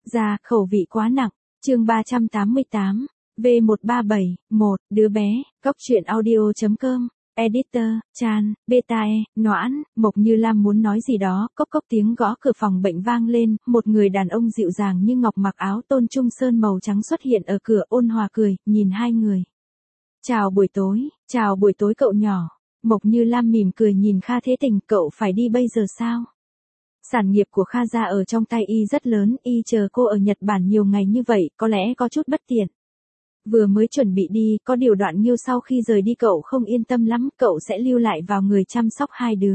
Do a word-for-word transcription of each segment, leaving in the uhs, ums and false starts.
Ra, khẩu vị quá nặng. Chương ba trăm tám mươi tám. V một ba bảy, một, đứa bé, Cóc truyện audio chấm com. Editor, Chan, Betae, Noãn, Mộc Như Lam muốn nói gì đó, cốc cốc tiếng gõ cửa phòng bệnh vang lên, một người đàn ông dịu dàng như ngọc mặc áo tôn trung sơn màu trắng xuất hiện ở cửa, ôn hòa cười, nhìn hai người. Chào buổi tối, chào buổi tối cậu nhỏ. Mộc Như Lam mỉm cười nhìn Kha Thế Tình, cậu phải đi bây giờ sao? Sản nghiệp của Kha gia ở trong tay y rất lớn, y chờ cô ở Nhật Bản nhiều ngày như vậy, có lẽ có chút bất tiện. Vừa mới chuẩn bị đi, có điều Đoạn Nghiêu sau khi rời đi cậu không yên tâm lắm, cậu sẽ lưu lại vào người chăm sóc hai đứa.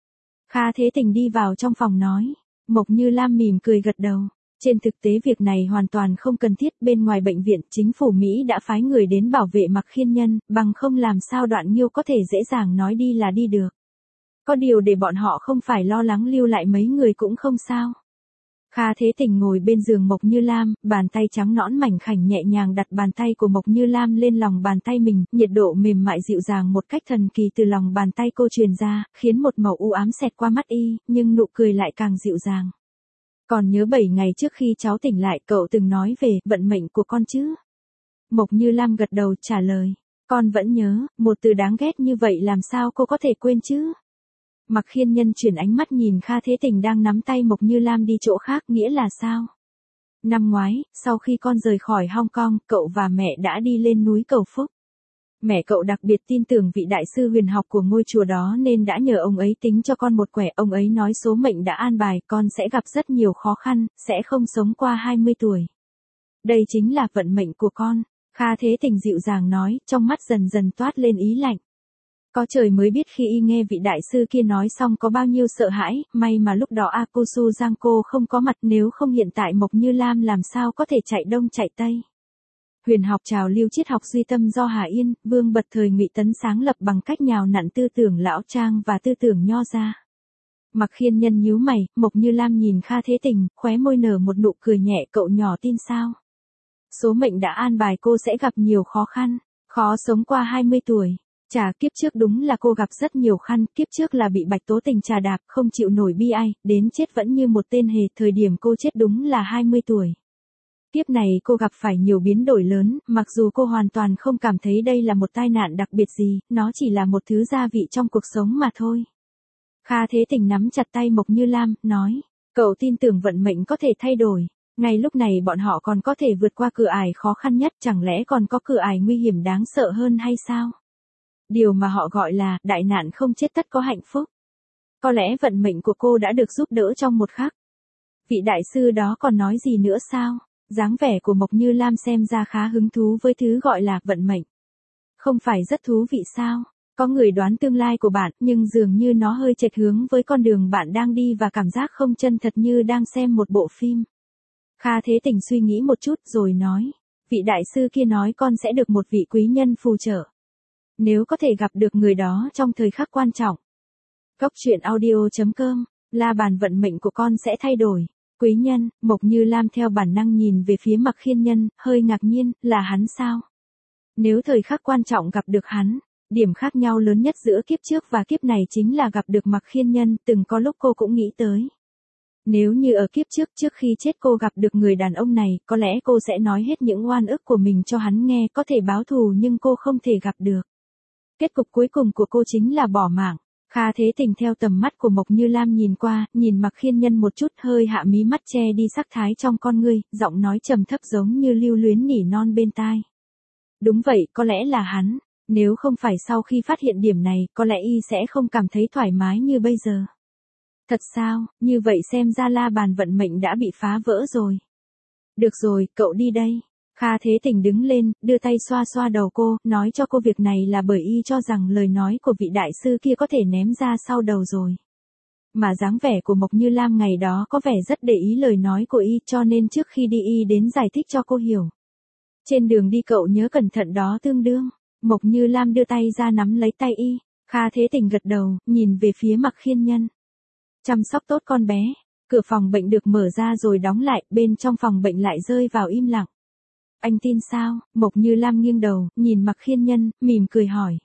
Kha Thế Tình đi vào trong phòng nói. Mộc Như Lam mỉm cười gật đầu. Trên thực tế việc này hoàn toàn không cần thiết, bên ngoài bệnh viện, chính phủ Mỹ đã phái người đến bảo vệ Mạc Khiên Nhân, bằng không làm sao Đoạn Nghiêu có thể dễ dàng nói đi là đi được. Có điều để bọn họ không phải lo lắng lưu lại mấy người cũng không sao. Kha Thế Tình ngồi bên giường Mộc Như Lam, bàn tay trắng nõn mảnh khảnh nhẹ nhàng đặt bàn tay của Mộc Như Lam lên lòng bàn tay mình, nhiệt độ mềm mại dịu dàng một cách thần kỳ từ lòng bàn tay cô truyền ra, khiến một màu u ám xẹt qua mắt y, nhưng nụ cười lại càng dịu dàng. Còn nhớ bảy ngày trước khi cháu tỉnh lại cậu từng nói về vận mệnh của con chứ? Mộc Như Lam gật đầu trả lời. Con vẫn nhớ, một từ đáng ghét như vậy làm sao cô có thể quên chứ? Mạc Khiên Nhân chuyển ánh mắt nhìn Kha Thế Tình đang nắm tay Mộc Như Lam đi chỗ khác, nghĩa là sao? Năm ngoái, sau khi con rời khỏi Hong Kong, cậu và mẹ đã đi lên núi cầu phúc. Mẹ cậu đặc biệt tin tưởng vị đại sư huyền học của ngôi chùa đó nên đã nhờ ông ấy tính cho con một quẻ. Ông ấy nói số mệnh đã an bài, con sẽ gặp rất nhiều khó khăn, sẽ không sống qua hai mươi tuổi. Đây chính là vận mệnh của con. Kha Thế Tình dịu dàng nói, trong mắt dần dần toát lên ý lạnh. Có trời mới biết khi y nghe vị đại sư kia nói xong có bao nhiêu sợ hãi, may mà lúc đó Akosu Giangco không có mặt, nếu không hiện tại Mộc Như Lam làm sao có thể chạy đông chạy tây. Huyền học trào lưu triết học duy tâm do Hà Yên, Vương Bật thời Ngụy Tấn sáng lập bằng cách nhào nặn tư tưởng lão trang và tư tưởng nho gia. Mạc Khiên Nhân nhíu mày, Mộc Như Lam nhìn Kha Thế Tình, khóe môi nở một nụ cười nhẹ, cậu nhỏ tin sao? Số mệnh đã an bài cô sẽ gặp nhiều khó khăn, khó sống qua hai mươi tuổi. Chà, kiếp trước đúng là cô gặp rất nhiều khăn, kiếp trước là bị Bạch Tố Tình trà đạp, không chịu nổi bi ai, đến chết vẫn như một tên hề, thời điểm cô chết đúng là hai mươi tuổi. Kiếp này cô gặp phải nhiều biến đổi lớn, mặc dù cô hoàn toàn không cảm thấy đây là một tai nạn đặc biệt gì, nó chỉ là một thứ gia vị trong cuộc sống mà thôi. Kha Thế Tình nắm chặt tay Mộc Như Lam, nói, cậu tin tưởng vận mệnh có thể thay đổi, ngay lúc này bọn họ còn có thể vượt qua cửa ải khó khăn nhất, chẳng lẽ còn có cửa ải nguy hiểm đáng sợ hơn hay sao? Điều mà họ gọi là, đại nạn không chết tất có hạnh phúc. Có lẽ vận mệnh của cô đã được giúp đỡ trong một khắc. Vị đại sư đó còn nói gì nữa sao? Dáng vẻ của Mộc Như Lam xem ra khá hứng thú với thứ gọi là vận mệnh. Không phải rất thú vị sao? Có người đoán tương lai của bạn, nhưng dường như nó hơi chệch hướng với con đường bạn đang đi và cảm giác không chân thật như đang xem một bộ phim. Kha Thế Tình suy nghĩ một chút rồi nói, vị đại sư kia nói con sẽ được một vị quý nhân phù trợ. Nếu có thể gặp được người đó trong thời khắc quan trọng. Cóc truyện audio chấm com, la bàn vận mệnh của con sẽ thay đổi. Quý nhân, Mộc Như Lam theo bản năng nhìn về phía Mạc Khiên Nhân, hơi ngạc nhiên, là hắn sao? Nếu thời khắc quan trọng gặp được hắn, điểm khác nhau lớn nhất giữa kiếp trước và kiếp này chính là gặp được Mạc Khiên Nhân, từng có lúc cô cũng nghĩ tới. Nếu như ở kiếp trước trước khi chết cô gặp được người đàn ông này, có lẽ cô sẽ nói hết những oan ức của mình cho hắn nghe, có thể báo thù nhưng cô không thể gặp được. Kết cục cuối cùng của cô chính là bỏ mạng. Kha Thế Tình theo tầm mắt của Mộc Như Lam nhìn qua, nhìn Mạc Khiên Nhân một chút, hơi hạ mí mắt che đi sắc thái trong con ngươi, giọng nói trầm thấp giống như lưu luyến nỉ non bên tai. Đúng vậy, có lẽ là hắn, nếu không phải sau khi phát hiện điểm này, có lẽ y sẽ không cảm thấy thoải mái như bây giờ. Thật sao, như vậy xem ra la bàn vận mệnh đã bị phá vỡ rồi. Được rồi, cậu đi đây. Kha Thế Tình đứng lên, đưa tay xoa xoa đầu cô, nói cho cô việc này là bởi y cho rằng lời nói của vị đại sư kia có thể ném ra sau đầu rồi. Mà dáng vẻ của Mộc Như Lam ngày đó có vẻ rất để ý lời nói của y, cho nên trước khi đi y đến giải thích cho cô hiểu. Trên đường đi cậu nhớ cẩn thận đó tương đương. Mộc Như Lam đưa tay ra nắm lấy tay y, Kha Thế Tình gật đầu, nhìn về phía Mạc Khiên Nhân. Chăm sóc tốt con bé. Cửa phòng bệnh được mở ra rồi đóng lại, bên trong phòng bệnh lại rơi vào im lặng. Anh tin sao? Mộc Như Lam nghiêng đầu, nhìn Mạc Khiên Nhân, mỉm cười hỏi.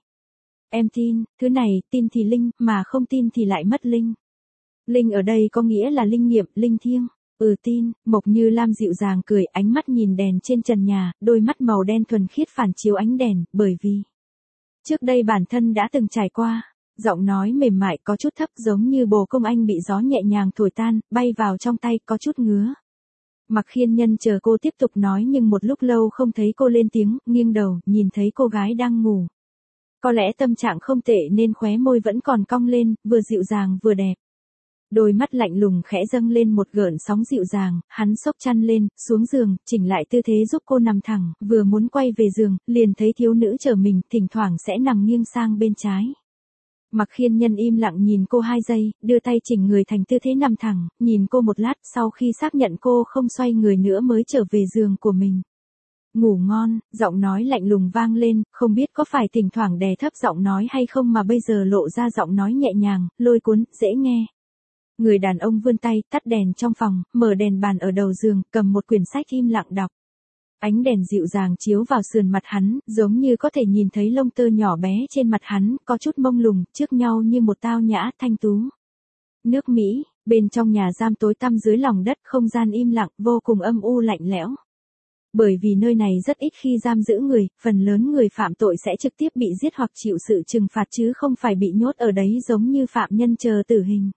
Em tin, thứ này, tin thì linh, mà không tin thì lại mất linh. Linh ở đây có nghĩa là linh nghiệm, linh thiêng. Ừ tin, Mộc Như Lam dịu dàng cười, ánh mắt nhìn đèn trên trần nhà, đôi mắt màu đen thuần khiết phản chiếu ánh đèn, bởi vì trước đây bản thân đã từng trải qua. Giọng nói mềm mại có chút thấp giống như bồ công anh bị gió nhẹ nhàng thổi tan, bay vào trong tay có chút ngứa. Mặc Khiên Nhân chờ cô tiếp tục nói nhưng một lúc lâu không thấy cô lên tiếng, nghiêng đầu, nhìn thấy cô gái đang ngủ. Có lẽ tâm trạng không tệ nên khóe môi vẫn còn cong lên, vừa dịu dàng vừa đẹp. Đôi mắt lạnh lùng khẽ dâng lên một gợn sóng dịu dàng, hắn xốc chăn lên, xuống giường, chỉnh lại tư thế giúp cô nằm thẳng, vừa muốn quay về giường, liền thấy thiếu nữ chờ mình, thỉnh thoảng sẽ nằm nghiêng sang bên trái. Mặc Khiên Nhân im lặng nhìn cô hai giây, đưa tay chỉnh người thành tư thế nằm thẳng, nhìn cô một lát, sau khi xác nhận cô không xoay người nữa mới trở về giường của mình. Ngủ ngon, giọng nói lạnh lùng vang lên, không biết có phải thỉnh thoảng đè thấp giọng nói hay không mà bây giờ lộ ra giọng nói nhẹ nhàng, lôi cuốn, dễ nghe. Người đàn ông vươn tay, tắt đèn trong phòng, mở đèn bàn ở đầu giường, cầm một quyển sách im lặng đọc. Ánh đèn dịu dàng chiếu vào sườn mặt hắn, giống như có thể nhìn thấy lông tơ nhỏ bé trên mặt hắn, có chút mông lung, trước nhau như một tao nhã, thanh tú. Nước Mỹ, bên trong nhà giam tối tăm dưới lòng đất, không gian im lặng, vô cùng âm u lạnh lẽo. Bởi vì nơi này rất ít khi giam giữ người, phần lớn người phạm tội sẽ trực tiếp bị giết hoặc chịu sự trừng phạt chứ không phải bị nhốt ở đấy giống như phạm nhân chờ tử hình.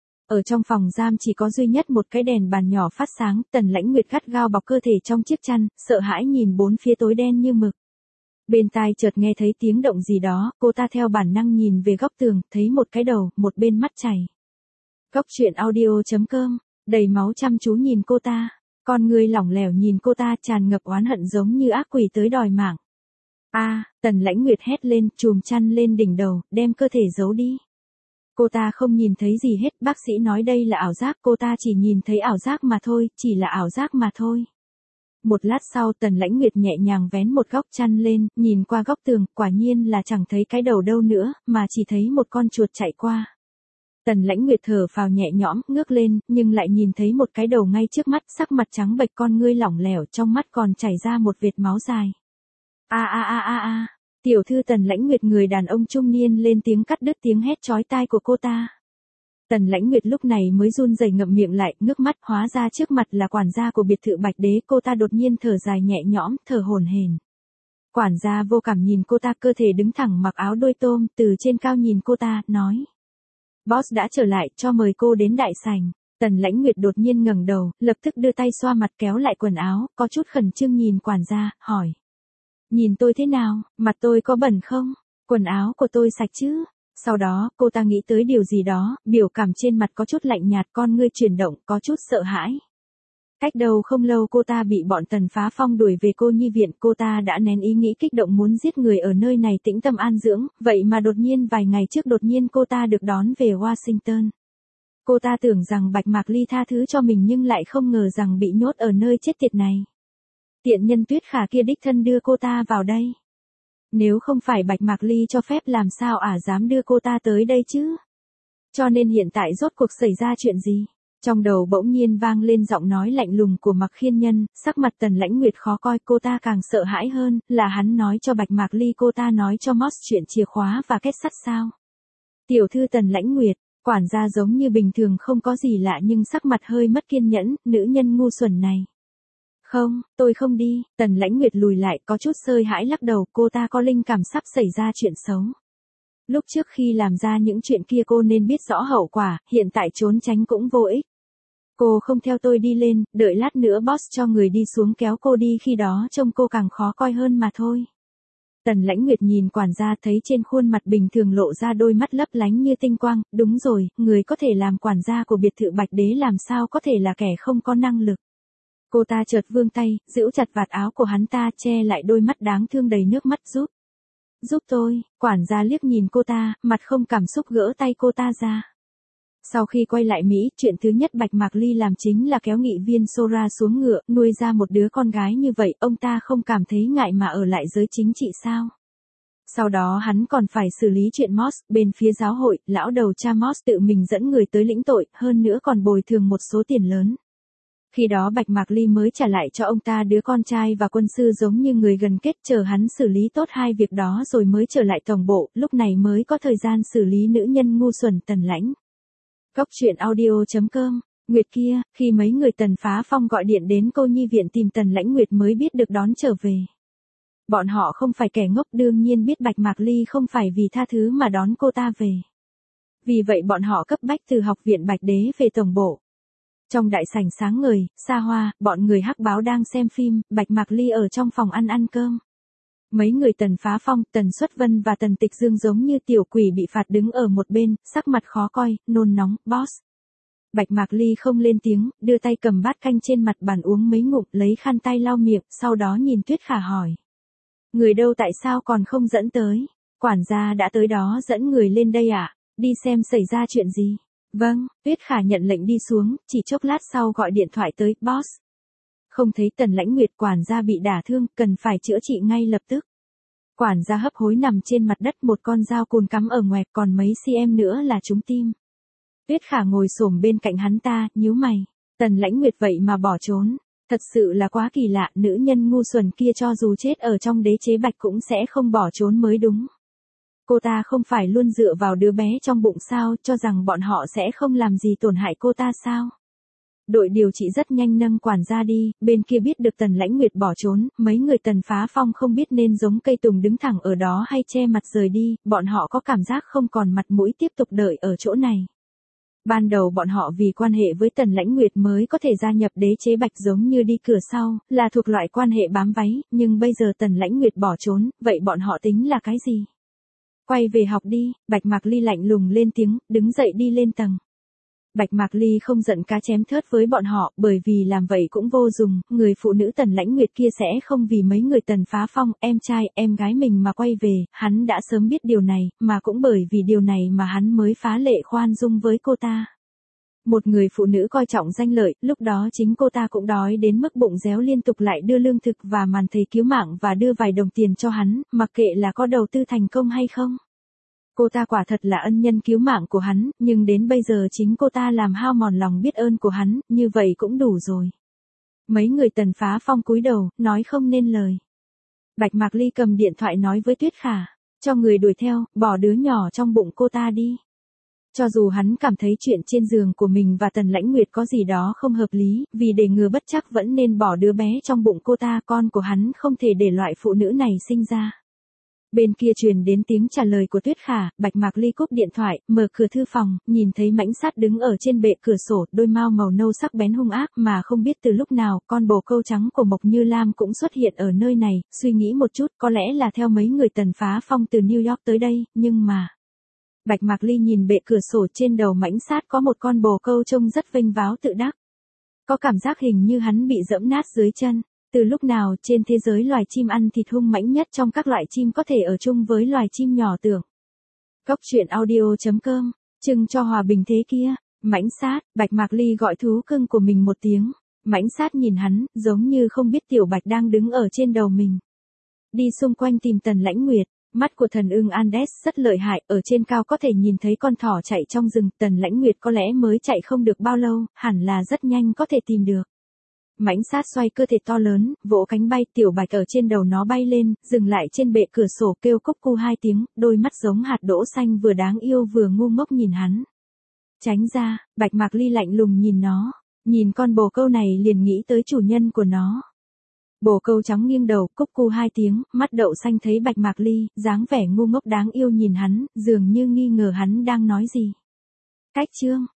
Ở trong phòng giam chỉ có duy nhất một cái đèn bàn nhỏ phát sáng, Tần Lãnh Nguyệt gắt gao bọc cơ thể trong chiếc chăn, sợ hãi nhìn bốn phía tối đen như mực. Bên tai chợt nghe thấy tiếng động gì đó, cô ta theo bản năng nhìn về góc tường, thấy một cái đầu, một bên mắt chảy. Góc truyện audio chấm com, đầy máu chăm chú nhìn cô ta, con người lỏng lẻo nhìn cô ta tràn ngập oán hận giống như ác quỷ tới đòi mạng. A, Tần Lãnh Nguyệt hét lên, chùm chăn lên đỉnh đầu, đem cơ thể giấu đi. Cô ta không nhìn thấy gì hết, bác sĩ nói đây là ảo giác, cô ta chỉ nhìn thấy ảo giác mà thôi, chỉ là ảo giác mà thôi. Một lát sau Tần Lãnh Nguyệt nhẹ nhàng vén một góc chăn lên, nhìn qua góc tường, quả nhiên là chẳng thấy cái đầu đâu nữa, mà chỉ thấy một con chuột chạy qua. Tần Lãnh Nguyệt thở phào nhẹ nhõm, ngước lên, nhưng lại nhìn thấy một cái đầu ngay trước mắt, sắc mặt trắng bệch, con ngươi lỏng lẻo, trong mắt còn chảy ra một vệt máu dài. A a a a a. Tiểu thư Tần Lãnh Nguyệt, người đàn ông trung niên lên tiếng cắt đứt tiếng hét chói tai của cô ta. Tần Lãnh Nguyệt lúc này mới run rẩy ngậm miệng lại, ngước mắt, hóa ra trước mặt là quản gia của biệt thự Bạch Đế, cô ta đột nhiên thở dài nhẹ nhõm, thở hổn hển. Quản gia vô cảm nhìn cô ta, cơ thể đứng thẳng, mặc áo đôi tôm, từ trên cao nhìn cô ta, nói: "Boss đã trở lại, cho mời cô đến đại sảnh." Tần Lãnh Nguyệt đột nhiên ngẩng đầu, lập tức đưa tay xoa mặt, kéo lại quần áo, có chút khẩn trương nhìn quản gia, hỏi: "Nhìn tôi thế nào, mặt tôi có bẩn không? Quần áo của tôi sạch chứ?" Sau đó, cô ta nghĩ tới điều gì đó, biểu cảm trên mặt có chút lạnh nhạt, con ngươi chuyển động, có chút sợ hãi. Cách đầu không lâu cô ta bị bọn Tần Phá Phong đuổi về cô nhi viện, cô ta đã nén ý nghĩ kích động muốn giết người ở nơi này tĩnh tâm an dưỡng, vậy mà đột nhiên vài ngày trước đột nhiên cô ta được đón về Washington. Cô ta tưởng rằng Bạch Mạc Ly tha thứ cho mình nhưng lại không ngờ rằng bị nhốt ở nơi chết tiệt này. Tiện nhân Tuyết Khả kia đích thân đưa cô ta vào đây. Nếu không phải Bạch Mạc Ly cho phép làm sao ả dám đưa cô ta tới đây chứ? Cho nên hiện tại rốt cuộc xảy ra chuyện gì? Trong đầu bỗng nhiên vang lên giọng nói lạnh lùng của Mặc Khiên Nhân, sắc mặt Tần Lãnh Nguyệt khó coi, cô ta càng sợ hãi hơn, là hắn nói cho Bạch Mạc Ly cô ta nói cho Moss chuyện chìa khóa và kết sắt sao? Tiểu thư Tần Lãnh Nguyệt, quản gia giống như bình thường không có gì lạ nhưng sắc mặt hơi mất kiên nhẫn, nữ nhân ngu xuẩn này. Không, tôi không đi, Tần Lãnh Nguyệt lùi lại, có chút sơi hãi lắc đầu, cô ta có linh cảm sắp xảy ra chuyện xấu. Lúc trước khi làm ra những chuyện kia cô nên biết rõ hậu quả, hiện tại trốn tránh cũng vô ích. Cô không theo tôi đi lên, đợi lát nữa boss cho người đi xuống kéo cô đi, khi đó trông cô càng khó coi hơn mà thôi. Tần Lãnh Nguyệt nhìn quản gia, thấy trên khuôn mặt bình thường lộ ra đôi mắt lấp lánh như tinh quang, đúng rồi, người có thể làm quản gia của biệt thự Bạch Đế làm sao có thể là kẻ không có năng lực. Cô ta chợt vươn tay, giữ chặt vạt áo của hắn ta, che lại đôi mắt đáng thương đầy nước mắt, giúp. Giúp tôi, quản gia liếc nhìn cô ta, mặt không cảm xúc gỡ tay cô ta ra. Sau khi quay lại Mỹ, chuyện thứ nhất Bạch Mạc Ly làm chính là kéo nghị viên Sora xuống ngựa, nuôi ra một đứa con gái như vậy, ông ta không cảm thấy ngại mà ở lại giới chính trị sao? Sau đó hắn còn phải xử lý chuyện Moss, bên phía giáo hội, lão đầu cha Moss tự mình dẫn người tới lĩnh tội, hơn nữa còn bồi thường một số tiền lớn. Khi đó Bạch Mạc Ly mới trả lại cho ông ta đứa con trai và quân sư giống như người gần kết, chờ hắn xử lý tốt hai việc đó rồi mới trở lại tổng bộ, lúc này mới có thời gian xử lý nữ nhân ngu xuẩn Tần Lãnh. Góc truyện audio chấm com Nguyệt kia, khi mấy người Tần Phá Phong gọi điện đến cô nhi viện tìm Tần Lãnh Nguyệt mới biết được đón trở về. Bọn họ không phải kẻ ngốc, đương nhiên biết Bạch Mạc Ly không phải vì tha thứ mà đón cô ta về. Vì vậy bọn họ cấp bách từ học viện Bạch Đế về tổng bộ. Trong đại sảnh sáng ngời, xa hoa, bọn người hắc báo đang xem phim, Bạch Mạc Ly ở trong phòng ăn ăn cơm. Mấy người Tần Phá Phong, Tần Xuất Vân và Tần Tịch Dương giống như tiểu quỷ bị phạt đứng ở một bên, sắc mặt khó coi, nôn nóng, boss. Bạch Mạc Ly không lên tiếng, đưa tay cầm bát canh trên mặt bàn uống mấy ngụm, lấy khăn tay lau miệng, sau đó nhìn Tuyết Khả hỏi. Người đâu, tại sao còn không dẫn tới? Quản gia đã tới đó, dẫn người lên đây à? Đi xem xảy ra chuyện gì? Vâng, Tuyết Khả nhận lệnh đi xuống, chỉ chốc lát sau gọi điện thoại tới, boss. Không thấy Tần Lãnh Nguyệt, quản gia bị đả thương, cần phải chữa trị ngay lập tức. Quản gia hấp hối nằm trên mặt đất, một con dao cùn cắm ở ngoẹt, còn mấy cm nữa là trúng tim. Tuyết Khả ngồi xổm bên cạnh hắn ta, nhíu mày. Tần Lãnh Nguyệt vậy mà bỏ trốn. Thật sự là quá kỳ lạ, nữ nhân ngu xuẩn kia cho dù chết ở trong đế chế Bạch cũng sẽ không bỏ trốn mới đúng. Cô ta không phải luôn dựa vào đứa bé trong bụng sao, cho rằng bọn họ sẽ không làm gì tổn hại cô ta sao? Đội điều trị rất nhanh nâng quản gia đi, bên kia biết được Tần Lãnh Nguyệt bỏ trốn, mấy người Tần Phá Phong không biết nên giống cây tùng đứng thẳng ở đó hay che mặt rời đi, bọn họ có cảm giác không còn mặt mũi tiếp tục đợi ở chỗ này. Ban đầu bọn họ vì quan hệ với Tần Lãnh Nguyệt mới có thể gia nhập đế chế Bạch, giống như đi cửa sau, là thuộc loại quan hệ bám váy, nhưng bây giờ Tần Lãnh Nguyệt bỏ trốn, vậy bọn họ tính là cái gì? Quay về học đi, Bạch Mạc Ly lạnh lùng lên tiếng, đứng dậy đi lên tầng. Bạch Mạc Ly không giận cá chém thớt với bọn họ, bởi vì làm vậy cũng vô dụng, người phụ nữ Tần Lãnh Nguyệt kia sẽ không vì mấy người Tần Phá Phong, em trai, em gái mình mà quay về, hắn đã sớm biết điều này, mà cũng bởi vì điều này mà hắn mới phá lệ khoan dung với cô ta. Một người phụ nữ coi trọng danh lợi, lúc đó chính cô ta cũng đói đến mức bụng réo, liên tục lại đưa lương thực và màn thầy cứu mạng và đưa vài đồng tiền cho hắn, mặc kệ là có đầu tư thành công hay không. Cô ta quả thật là ân nhân cứu mạng của hắn, nhưng đến bây giờ chính cô ta làm hao mòn lòng biết ơn của hắn, như vậy cũng đủ rồi. Mấy người Tần Phá Phong cúi đầu, nói không nên lời. Bạch Mạc Ly cầm điện thoại nói với Tuyết Khả, cho người đuổi theo, bỏ đứa nhỏ trong bụng cô ta đi. Cho dù hắn cảm thấy chuyện trên giường của mình và Tần Lãnh Nguyệt có gì đó không hợp lý, vì để ngừa bất trắc vẫn nên bỏ đứa bé trong bụng cô ta, con của hắn không thể để loại phụ nữ này sinh ra. Bên kia truyền đến tiếng trả lời của Tuyết Khả, Bạch Mạc Ly cúp điện thoại, mở cửa thư phòng, nhìn thấy Mãnh Sát đứng ở trên bệ cửa sổ, đôi mao màu nâu sắc bén hung ác, mà không biết từ lúc nào, con bồ câu trắng của Mộc Như Lam cũng xuất hiện ở nơi này, suy nghĩ một chút, có lẽ là theo mấy người Tần Phá Phong từ New York tới đây, nhưng mà... Bạch Mạc Ly nhìn bệ cửa sổ, trên đầu Mãnh Sát có một con bồ câu trông rất vênh váo tự đắc. Có cảm giác hình như hắn bị giẫm nát dưới chân. Từ lúc nào trên thế giới loài chim ăn thịt hung mãnh nhất trong các loại chim có thể ở chung với loài chim nhỏ tưởng. Góc truyện audio chấm com, chừng cho hòa bình thế kia. Mãnh Sát, Bạch Mạc Ly gọi thú cưng của mình một tiếng. Mãnh Sát nhìn hắn, giống như không biết Tiểu Bạch đang đứng ở trên đầu mình. Đi xung quanh tìm Tần Lãnh Nguyệt. Mắt của thần ưng Andes rất lợi hại, ở trên cao có thể nhìn thấy con thỏ chạy trong rừng, Tần Lãnh Nguyệt có lẽ mới chạy không được bao lâu, hẳn là rất nhanh có thể tìm được. Mãnh Sát xoay cơ thể to lớn, vỗ cánh bay, Tiểu Bạch ở trên đầu nó bay lên, dừng lại trên bệ cửa sổ, kêu cúc cu hai tiếng, đôi mắt giống hạt đỗ xanh vừa đáng yêu vừa ngu ngốc nhìn hắn. Tránh ra, Bạch Mạc Ly lạnh lùng nhìn nó, nhìn con bồ câu này liền nghĩ tới chủ nhân của nó. Bồ câu trắng nghiêng đầu, cúc cu hai tiếng, mắt đậu xanh thấy Bạch Mạc Ly, dáng vẻ ngu ngốc đáng yêu nhìn hắn, dường như nghi ngờ hắn đang nói gì. Cách chương